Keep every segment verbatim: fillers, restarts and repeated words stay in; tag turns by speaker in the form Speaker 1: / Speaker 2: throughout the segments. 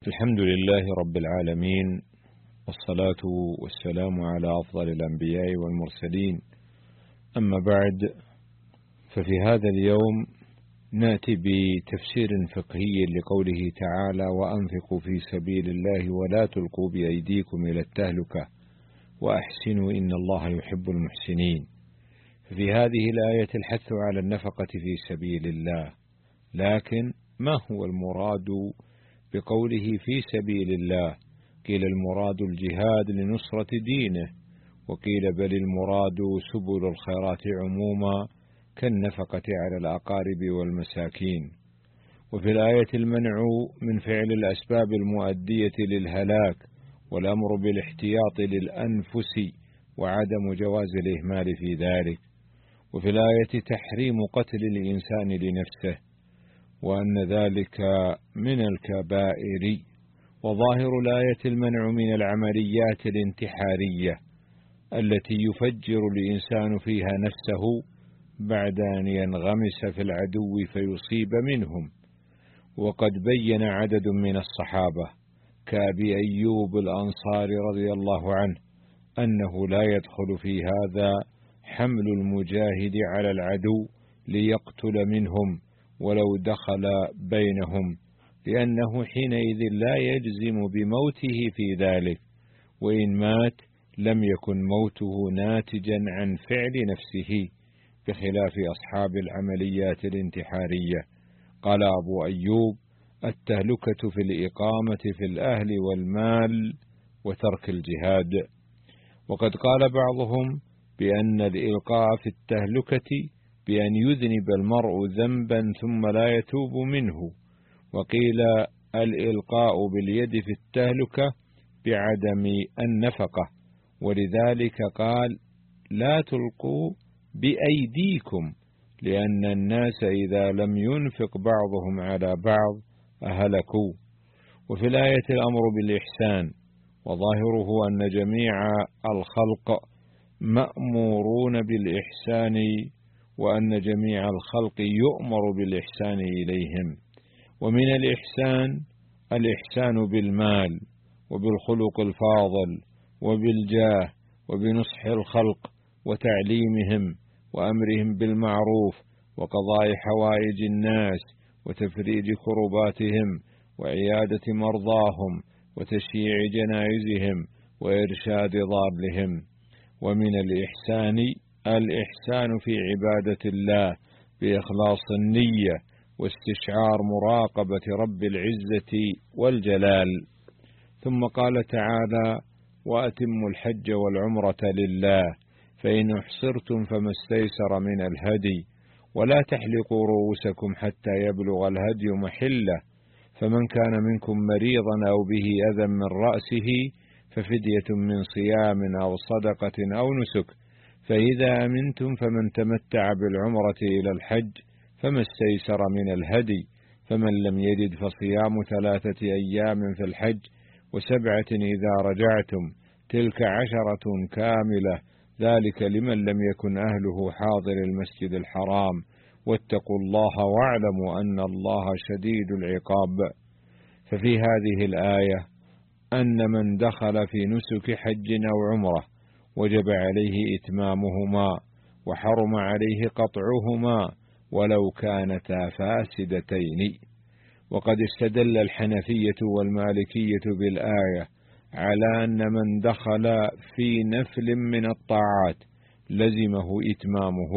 Speaker 1: الحمد لله رب العالمين، والصلاة والسلام على أفضل الأنبياء والمرسلين. أما بعد، ففي هذا اليوم نأتي بتفسير فقهي لقوله تعالى: وأنفقوا في سبيل الله ولا تلقوا بأيديكم إلى التهلكة وأحسنوا إن الله يحب المحسنين. ففي هذه الآية الحث على النفقة في سبيل الله، لكن ما هو المراد بقوله في سبيل الله؟ قيل المراد الجهاد لنصرة دينه، وقيل بل المراد سبل الخيرات عموما كالنفقة على الأقارب والمساكين. وفي الآية المنع من فعل الأسباب المؤدية للهلاك، والأمر بالاحتياط للأنفس وعدم جواز الإهمال في ذلك. وفي الآية تحريم قتل الإنسان لنفسه، وأن ذلك من الكبائر. وظاهر الآية المنع من العمليات الانتحارية التي يفجر الإنسان فيها نفسه بعد أن ينغمس في العدو فيصيب منهم. وقد بين عدد من الصحابة كأبي أيوب الأنصاري رضي الله عنه أنه لا يدخل في هذا حمل المجاهد على العدو ليقتل منهم ولو دخل بينهم، لأنه حينئذ لا يجزم بموته في ذلك، وإن مات لم يكن موته ناتجا عن فعل نفسه، بخلاف أصحاب العمليات الانتحارية. قال أبو أيوب: التهلكة في الإقامة في الأهل والمال وترك الجهاد. وقد قال بعضهم بأن الإلقاء في التهلكة بأن يذنب المرء ذنبا ثم لا يتوب منه، وقيل الإلقاء باليد في التهلكة بعدم النفقة، ولذلك قال: لا تلقوا بأيديكم، لأن الناس إذا لم ينفق بعضهم على بعض أهلكوا. وفي الآية الأمر بالإحسان، وظاهره أن جميع الخلق مأمورون بالإحسان، وأن جميع الخلق يؤمر بالإحسان إليهم. ومن الإحسان الإحسان بالمال وبالخلق الفاضل وبالجاه وبنصح الخلق وتعليمهم وأمرهم بالمعروف وقضاء حوائج الناس وتفريج كرباتهم وعيادة مرضاهم وتشييع جنائزهم وإرشاد ضالهم. ومن الإحسان الإحسان في عبادة الله بإخلاص النية واستشعار مراقبة رب العزة والجلال. ثم قال تعالى: وأتموا الحج والعمرة لله فإن أحصرتم فما استيسر من الهدي ولا تحلقوا رؤوسكم حتى يبلغ الهدي محله، فمن كان منكم مريضا أو به أذى من رأسه ففدية من صيام أو صدقة أو نسك، فإذا أمنتم فمن تمتع بالعمرة إلى الحج فما استيسر من الهدي، فمن لم يجد فصيام ثلاثة أيام في الحج وسبعة إذا رجعتم، تلك عشرة كاملة، ذلك لمن لم يكن أهله حاضر المسجد الحرام، واتقوا الله واعلموا أن الله شديد العقاب. ففي هذه الآية أن من دخل في نسك حج أو عمرة وجب عليه إتمامهما وحرم عليه قطعهما ولو كانتا فاسدتين. وقد استدل الحنفية والمالكية بالآية على أن من دخل في نفل من الطاعات لزمه إتمامه،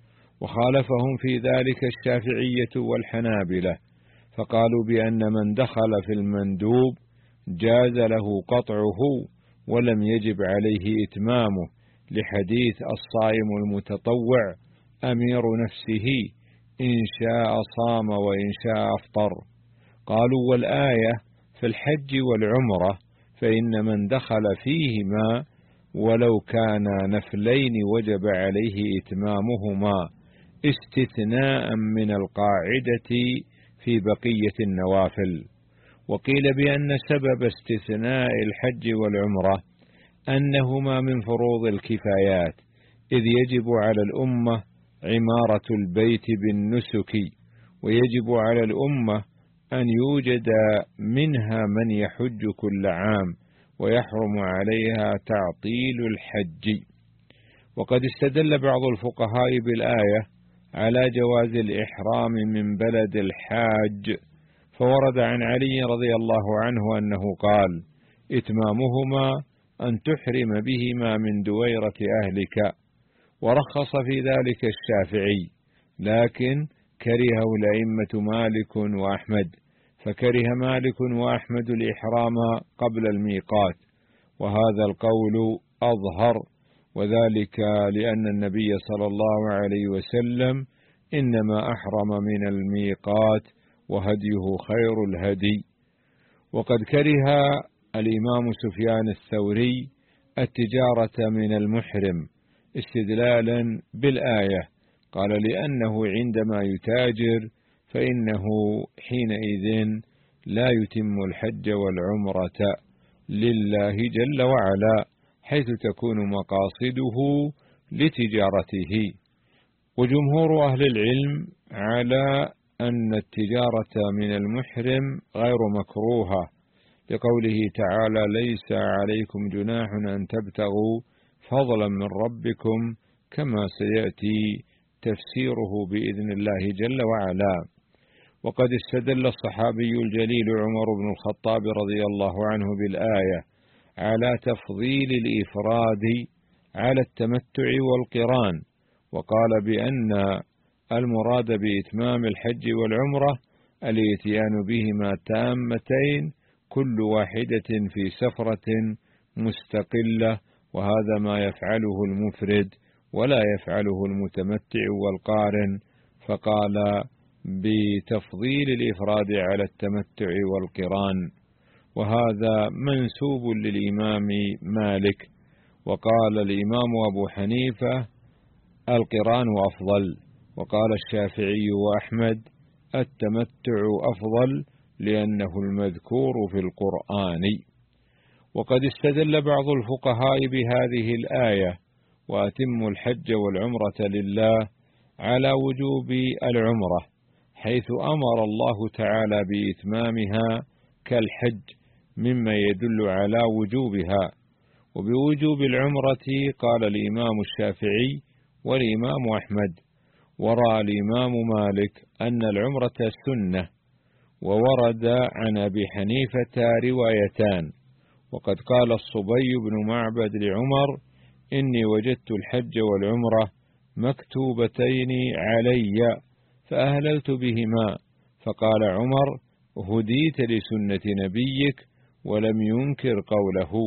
Speaker 1: وخالفهم في ذلك الشافعية والحنابلة، فقالوا بأن من دخل في المندوب جاز له قطعه ولم يجب عليه إتمامه، لحديث الصائم المتطوع أمير نفسه إن شاء صام وإن شاء أفطر. قالوا: والآية في الحج والعمرة فإن من دخل فيهما ولو كان نفلين وجب عليه إتمامهما استثناء من القاعدة في بقية النوافل. وقيل بأن سبب استثناء الحج والعمرة أنهما من فروض الكفايات، إذ يجب على الأمة عمارة البيت بالنسك، ويجب على الأمة أن يوجد منها من يحج كل عام ويحرم عليها تعطيل الحج. وقد استدل بعض الفقهاء بالآية على جواز الإحرام من بلد الحاج، فورد عن علي رضي الله عنه أنه قال: إتمامهما أن تحرم بهما من دويرة أهلك، ورخص في ذلك الشافعي، لكن كرهه الأئمة مالك وأحمد، فكره مالك وأحمد الإحرام قبل الميقات، وهذا القول أظهر، وذلك لأن النبي صلى الله عليه وسلم إنما أحرم من الميقات وهديه خير الهدي. وقد كره الإمام سفيان الثوري التجارة من المحرم استدلالا بالآية، قال: لأنه عندما يتاجر فإنه حينئذ لا يتم الحج والعمرة لله جل وعلا، حيث تكون مقاصده لتجارته. وجمهور أهل العلم على أن التجارة من المحرم غير مكروهة، لقوله تعالى: ليس عليكم جناح أن تبتغوا فضلا من ربكم، كما سيأتي تفسيره بإذن الله جل وعلا. وقد استدل الصحابي الجليل عمر بن الخطاب رضي الله عنه بالآية على تفضيل الإفراد على التمتع والقران، وقال بأن المراد بإتمام الحج والعمرة الاتيان بهما تامتين، كل واحدة في سفرة مستقلة، وهذا ما يفعله المفرد ولا يفعله المتمتع والقارن، فقال بتفضيل الإفراد على التمتع والقران، وهذا منسوب للإمام مالك. وقال الإمام أبو حنيفة: القران أفضل. وقال الشافعي وأحمد: التمتع أفضل لأنه المذكور في القرآن. وقد استدل بعض الفقهاء بهذه الآية: وأتموا الحج والعمرة لله، على وجوب العمرة، حيث أمر الله تعالى بإتمامها كالحج، مما يدل على وجوبها. وبوجوب العمرة قال الإمام الشافعي والإمام أحمد، ورأى الإمام مالك أن العمرة سنة. وورد عن أبي حنيفة روايتان. وقد قال الصبي بن معبد لعمر: إني وجدت الحج والعمرة مكتوبتين علي فأهللت بهما، فقال عمر: هديت لسنة نبيك، ولم ينكر قوله.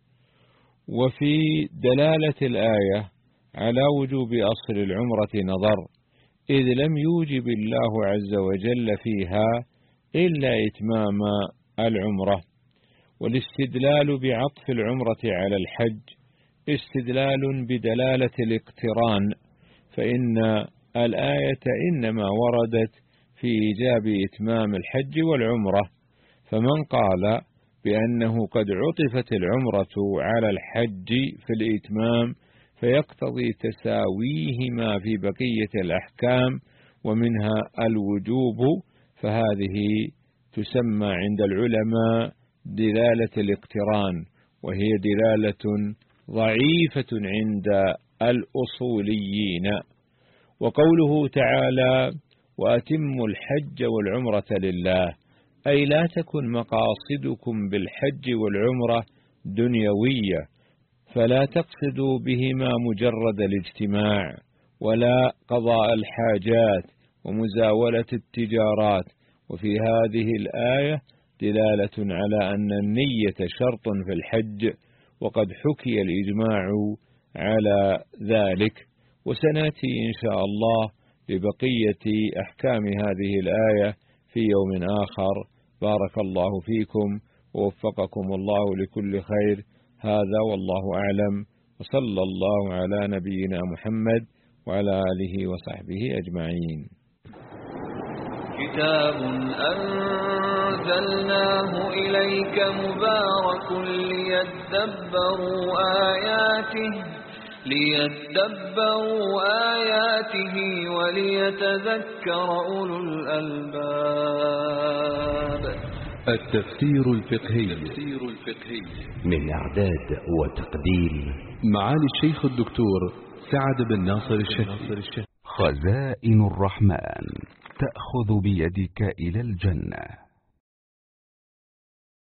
Speaker 1: وفي دلالة الآية على وجوب أصل العمرة نظر، إذ لم يوجب الله عز وجل فيها إلا إتمام العمرة. والاستدلال بعطف العمرة على الحج استدلال بدلالة الاقتران، فإن الآية إنما وردت في إيجاب إتمام الحج والعمرة، فمن قال بأنه قد عطفت العمرة على الحج في الإتمام فيقتضي تساويهما في بقية الأحكام ومنها الوجوب، فهذه تسمى عند العلماء دلالة الاقتران، وهي دلالة ضعيفة عند الأصوليين. وقوله تعالى: وأتموا الحج والعمرة لله، أي لا تكن مقاصدكم بالحج والعمرة دنيوية، فلا تقصدوا بهما مجرد الاجتماع ولا قضاء الحاجات ومزاولة التجارات. وفي هذه الآية دلالة على أن النية شرط في الحج، وقد حكي الإجماع على ذلك. وسنأتي إن شاء الله لبقية أحكام هذه الآية في يوم آخر. بارك الله فيكم ووفقكم الله لكل خير. هذا والله أعلم، وصلى الله على نبينا محمد وعلى آله وصحبه أجمعين.
Speaker 2: كتاب أنزلناه إليك مبارك ليدبروا آياته ليدبروا آياته وليتذكر أولو الألباب.
Speaker 3: التفسير الفقهي
Speaker 4: من إعداد وتقديم
Speaker 3: معالي الشيخ الدكتور سعد بن ناصر الشهيد.
Speaker 5: خزائن الرحمن تأخذ بيدك إلى الجنة.